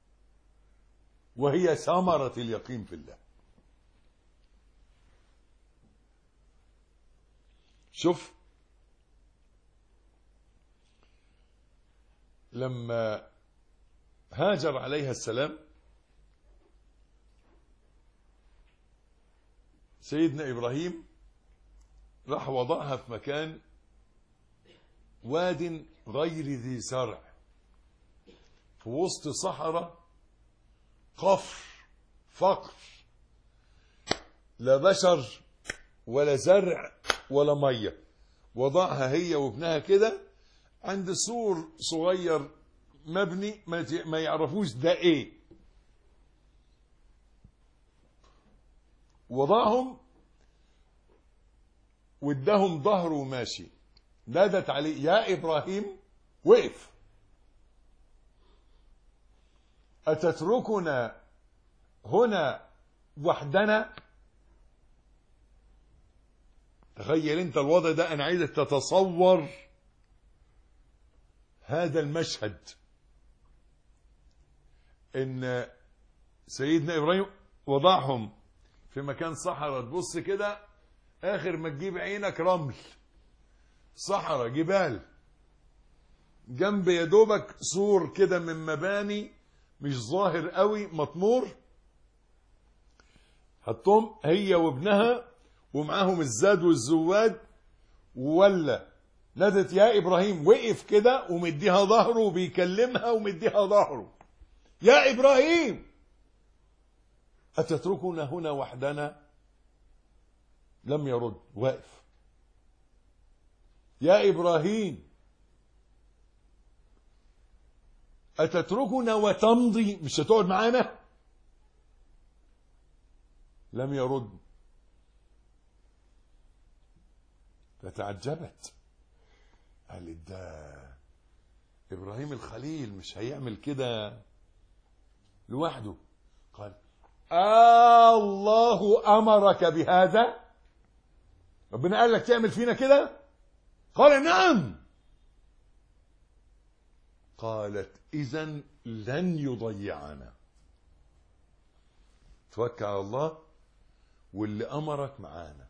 وهي ثمرة اليقين في الله. شوف لما هاجر عليها السلام سيدنا إبراهيم راح وضعها في مكان واد غير ذي زرع في وسط صحراء قفر فقر، لا بشر ولا زرع ولا ميه. وضعها هي وابنها كده عند سور صغير مبني ما يعرفوش ده ايه. وضعهم وادهم ظهره وماشي. نادت عليه يا إبراهيم، وقف. أتتركنا هنا وحدنا؟ تخيل انت الوضع ده، انا عايزك تتصور هذا المشهد، ان سيدنا ابراهيم وضعهم في مكان صحراء، تبص كده اخر ما تجيب عينك رمل، صحراء، جبال، جنب يا دوبك سور كده من مباني مش ظاهر قوي، مطمور. حطهم هي وابنها ومعاهم الزاد والزواد، ولا نادت يا إبراهيم، وقف كده ومديها ظهره وبيكلمها ومديها ظهره. يا إبراهيم أتتركنا هنا وحدنا؟ لم يرد، واقف. يا إبراهيم أتتركنا وتمضي، مش هتقعد معانا؟ لم يرد. فتعجبت، قالت ده إبراهيم الخليل مش هيعمل كده لوحده. قال الله أمرك بهذا؟ ربنا قال لك تعمل فينا كده؟ قال نعم. قالت إذن لن يضيعنا. توكل على الله، واللي أمرك معانا.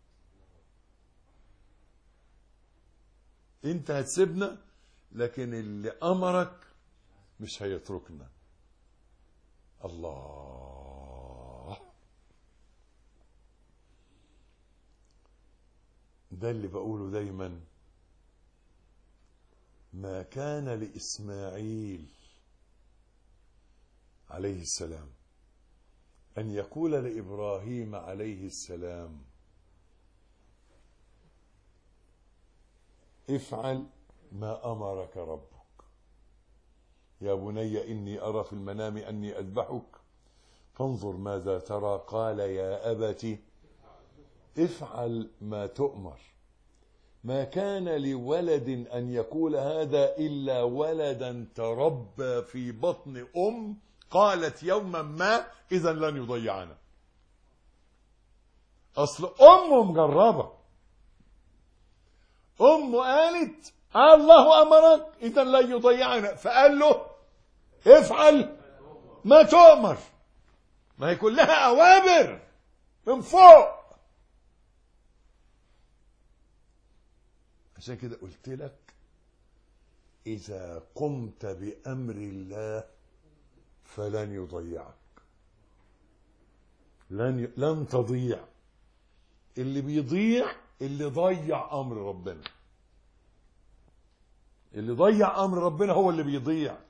انت هتسيبنا، لكن اللي أمرك مش هيتركنا. الله، ده اللي بقوله دايما. ما كان لإسماعيل عليه السلام أن يقول لإبراهيم عليه السلام افعل ما أمرك ربك. يا بني إني أرى في المنام أني أذبحك فانظر ماذا ترى. قال يا أبت افعل ما تؤمر. ما كان لولد أن يقول هذا إلا ولدا تربى في بطن قالت يوما ما إذا لن يضيعنا. أصل أمه مجربة، أمه قالت الله أمرك إذا لن يضيعنا، فقال له افعل ما تؤمر. ما هي كلها أوامر من فوق. عشان كده قلت لك إذا قمت بأمر الله فلن يضيعك، لن تضيع. اللي بيضيع اللي ضيع أمر ربنا. اللي ضيع أمر ربنا هو اللي بيضيع.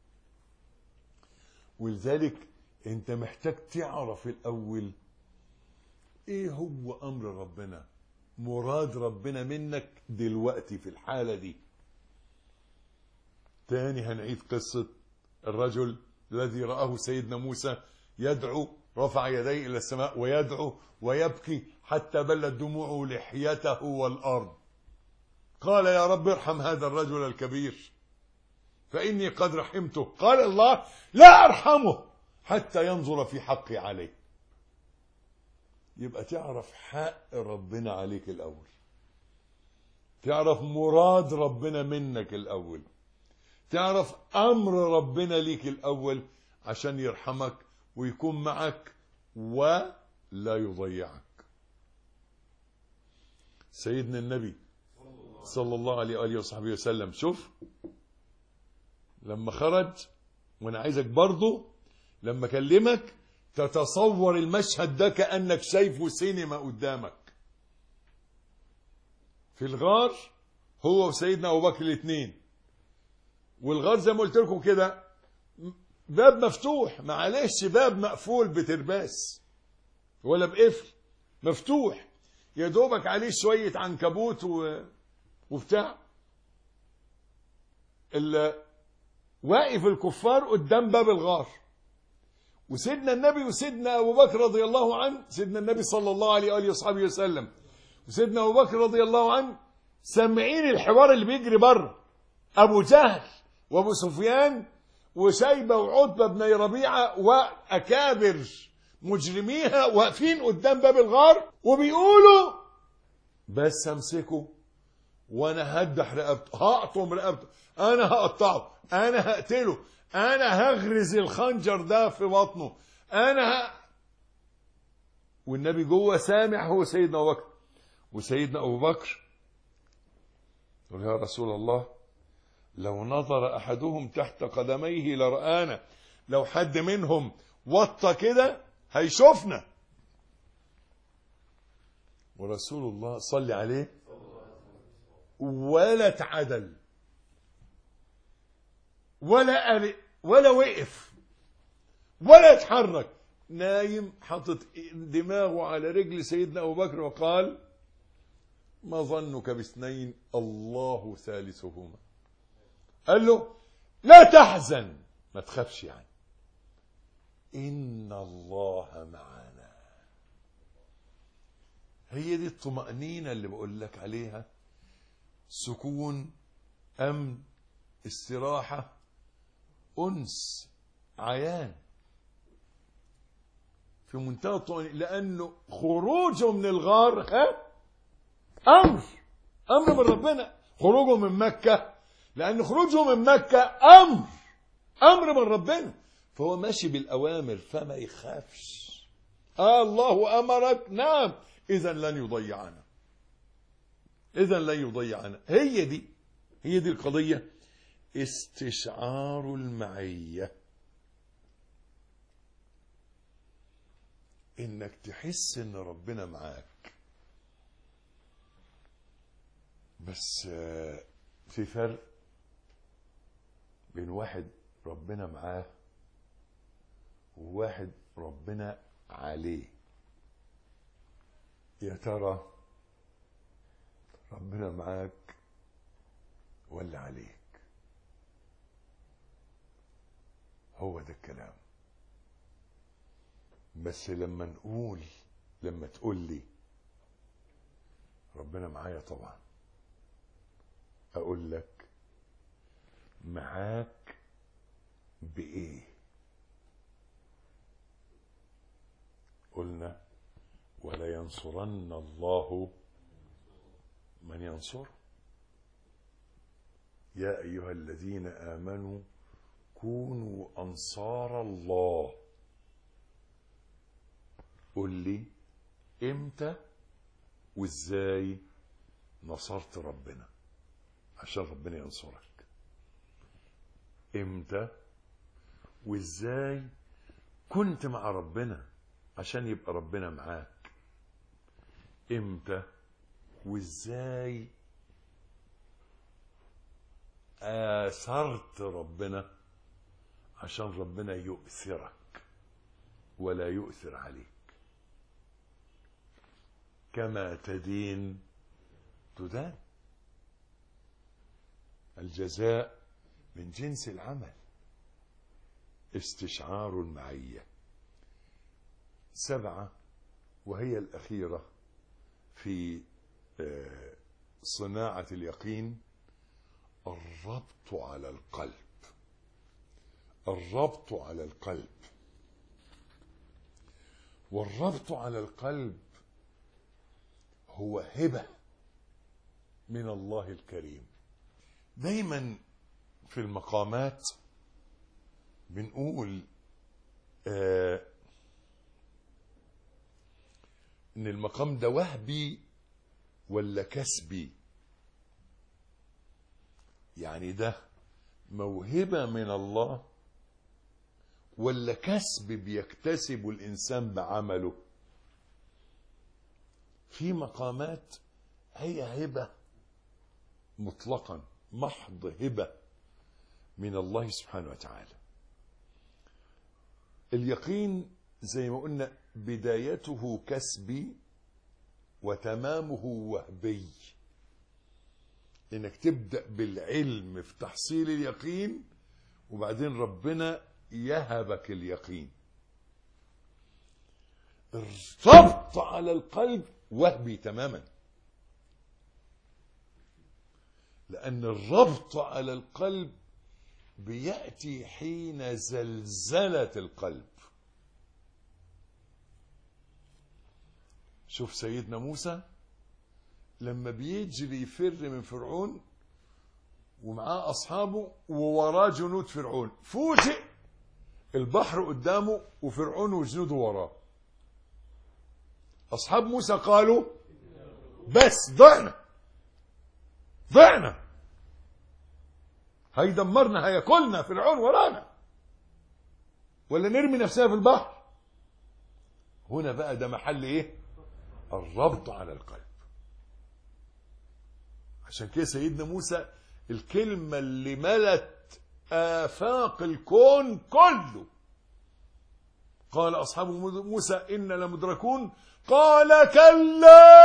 ولذلك انت محتاج تعرف الأول ايه هو أمر ربنا، مراد ربنا منك دلوقتي في الحالة دي. تاني هنعيد قصة الرجل الذي رآه سيدنا موسى يدعو، رفع يديه إلى السماء ويدعو ويبكي حتى بلت دموعه لحيته والأرض. قال يا رب ارحم هذا الرجل الكبير فإني قد رحمته. قال الله لا أرحمه حتى ينظر في حقي عليه. يبقى تعرف حق ربنا عليك الأول، تعرف مراد ربنا منك الأول، تعرف أمر ربنا ليك الأول عشان يرحمك ويكون معك ولا يضيعك. سيدنا النبي صلى الله عليه وآله وصحبه وسلم، شوف لما خرج، وانا عايزك برضو لما اكلمك تتصور المشهد ده كأنك شايفه سينما قدامك. في الغار هو وسيدنا أبو بكر الاثنين، والغار زي ما قلت لكم كده باب مفتوح، معلش باب مقفول بترباس ولا بقفل، مفتوح يا دوبك عليه شوية عنكبوت وبتاع. واقف الكفار قدام باب الغار، وسيدنا النبي وسيدنا أبو بكر رضي الله عنه، سيدنا النبي صلى الله عليه وآله وصحبه وسلم وسيدنا أبو بكر رضي الله عنه سامعين الحوار اللي بيجري بره. أبو جهل وأبو سفيان وشيبة وعتبة بن ربيعة وأكابر مجرميها واقفين قدام باب الغار وبيقولوا بس امسكه وانا هدح رقبته، هقطم رقبته، انا هقطعه، انا هقتله، انا هغرز الخنجر ده في بطنه، والنبي جوه سامع هو سيدنا ابو بكر. وسيدنا ابو بكر يقول يا رسول الله لو نظر احدهم تحت قدميه لرآنا، لو حد منهم وطى كده هيشوفنا. ورسول الله صلي عليه ولا اتعدل ولا قلق ولا وقف ولا اتحرك، نايم حاطط دماغه على رجل سيدنا ابو بكر وقال ما ظنك باثنين الله ثالثهما. قال له لا تحزن، ما تخافش، يعني ان الله معنا. هي دي الطمأنينة اللي بقول لك عليها، سكون، أمن، استراحة، أنس، عيان، في منتهى الطمأنينة. لأنه خروجه من الغار أمر من ربنا. خروجه من مكة، لأن خروجه من مكة أمر من ربنا، فهو ماشي بالأوامر فما يخافش. الله أمرك، نعم، إذن لن يضيعنا، إذن لن يضيعنا. هي دي القضية، استشعار المعية، إنك تحس إن ربنا معاك. بس في فرق بين واحد ربنا معاه وواحد ربنا عليه. يا ترى ربنا معاك ولا عليك؟ هو ده الكلام. بس لما تقول لي ربنا معايا طبعا، اقول لك معاك بايه؟ قلنا ولا ينصرن الله من ينصره. يا أيها الذين آمنوا كونوا أنصار الله. قل لي امتى وازاي نصرت ربنا عشان ربنا ينصرك؟ امتى وازاي كنت مع ربنا عشان يبقى ربنا معاك؟ امتى وازاي آثرت ربنا عشان ربنا يؤثرك ولا يؤثر عليك؟ كما تدين تدان. الجزاء من جنس العمل. استشعار المعية. 7 وهي الأخيرة في صناعة اليقين: الربط على القلب. الربط على القلب. والربط على القلب هو هبة من الله الكريم. دايما في المقامات بنقول ان المقام ده وهبي ولا كسبي. يعني ده موهبة من الله ولا كسب بيكتسب الإنسان بعمله. في مقامات هي هبة مطلقا، محض هبة من الله سبحانه وتعالى. اليقين زي ما قلنا بدايته كسبي وتمامه وهبي. انك تبدأ بالعلم في تحصيل اليقين وبعدين ربنا يهبك اليقين. الربط على القلب وهبي تماما، لأن الربط على القلب بيأتي حين زلزلة القلب. شوف سيدنا موسى لما بيجري يفر من فرعون ومعاه أصحابه ووراه جنود فرعون، فوجئ البحر قدامه وفرعون وجنوده وراه. أصحاب موسى قالوا بس ضعنا هيدمرنا هياكلنا فرعون ورانا، ولا نرمي نفسنا في البحر. هنا بقى ده محل ايه؟ الربط على القلب. عشان كده سيدنا موسى الكلمة اللي ملت آفاق الكون كله، قال أصحاب موسى إن لمدركون، قال كلا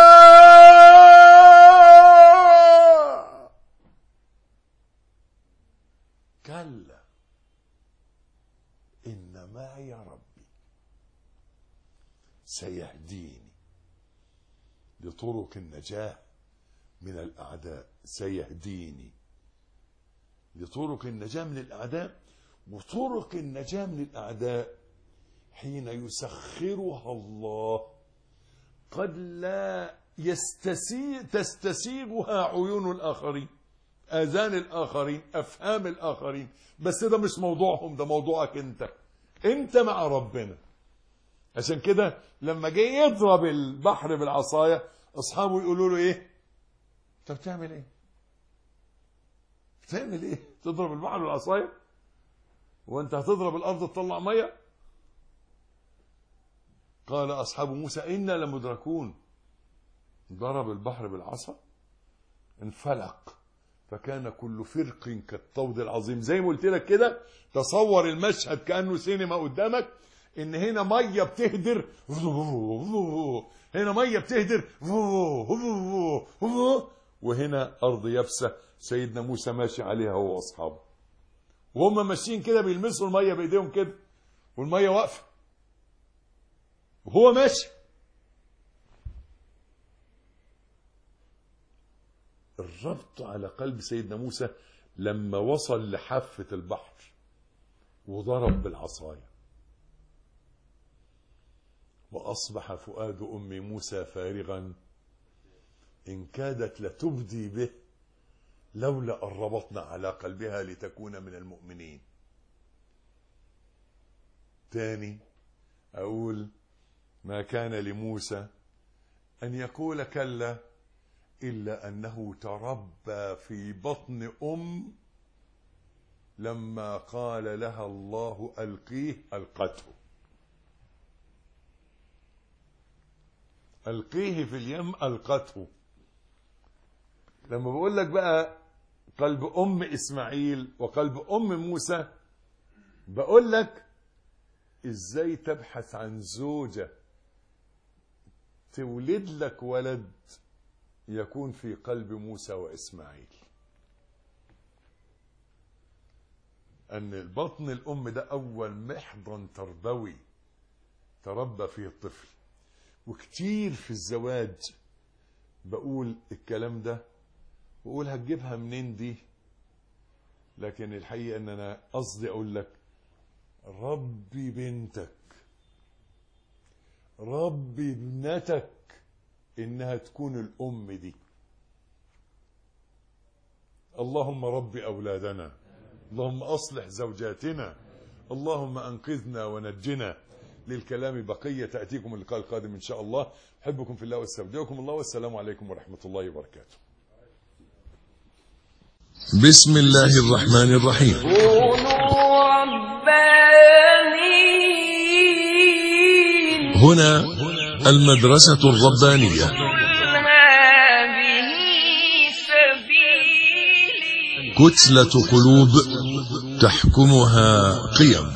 كلا إن معي ربي سيهديني لطرق النجاة من الأعداء. سيهديني لطرق النجاة من الأعداء. وطرق النجاة من الأعداء حين يسخرها الله قد لا تستسيغها عيون الآخرين، آذان الآخرين، أفهام الآخرين، بس ده مش موضوعهم، ده موضوعك انت مع ربنا. عشان كده لما جاي يضرب البحر بالعصاية أصحابه يقولوا له ايه؟ انت بتعمل ايه؟ بتعمل ايه؟ تضرب البحر بالعصاية وانت هتضرب الأرض تطلع مية؟ قال أصحاب موسى إنا لمدركون. ضرب البحر بالعصا انفلق فكان كل فرق كالطود العظيم. زي ما قلت لك كده، تصور المشهد كأنه سينما قدامك، ان هنا ميه بتهدر، هنا ميه بتهدر، وهنا ارض يابسه سيدنا موسى ماشي عليها هو واصحابه، وهم ماشيين كده بيلمسوا الميه بايديهم كده والميه واقفه وهو ماشي. الربط على قلب سيدنا موسى لما وصل لحافة البحر وضرب بالعصاية، وأصبح فؤاد أم موسى فارغا إن كادت لتبدي به لولا أن ربطنا على قلبها لتكون من المؤمنين. تاني أقول ما كان لموسى أن يقول كلا إلا أنه تربى في بطن لما قال لها الله ألقيه ألقته. ألقيه في اليم ألقته. لما بقول لك بقى قلب إسماعيل وقلب موسى، بقول لك إزاي تبحث عن زوجة تولد لك ولد يكون في قلب موسى وإسماعيل. أن البطن الأم ده أول محضن تربوي تربى فيه الطفل. وكتير في الزواج بقول الكلام ده، بقول هتجيبها منين دي، لكن الحقيقة أن أنا قصدي أقول لك ربي بنتك، ربي ابنتك إنها تكون الأم دي. اللهم ربي أولادنا، اللهم أصلح زوجاتنا، اللهم أنقذنا ونجنا. للكلام بقية، تأتيكم اللقاء القادم إن شاء الله. أحبكم في الله واستودعكم الله، والسلام عليكم ورحمة الله وبركاته. بسم الله الرحمن الرحيم. كونوا ربانيين. هنا المدرسة الربانية. هذه سبيلي. كتلة قلوب تحكمها قيم.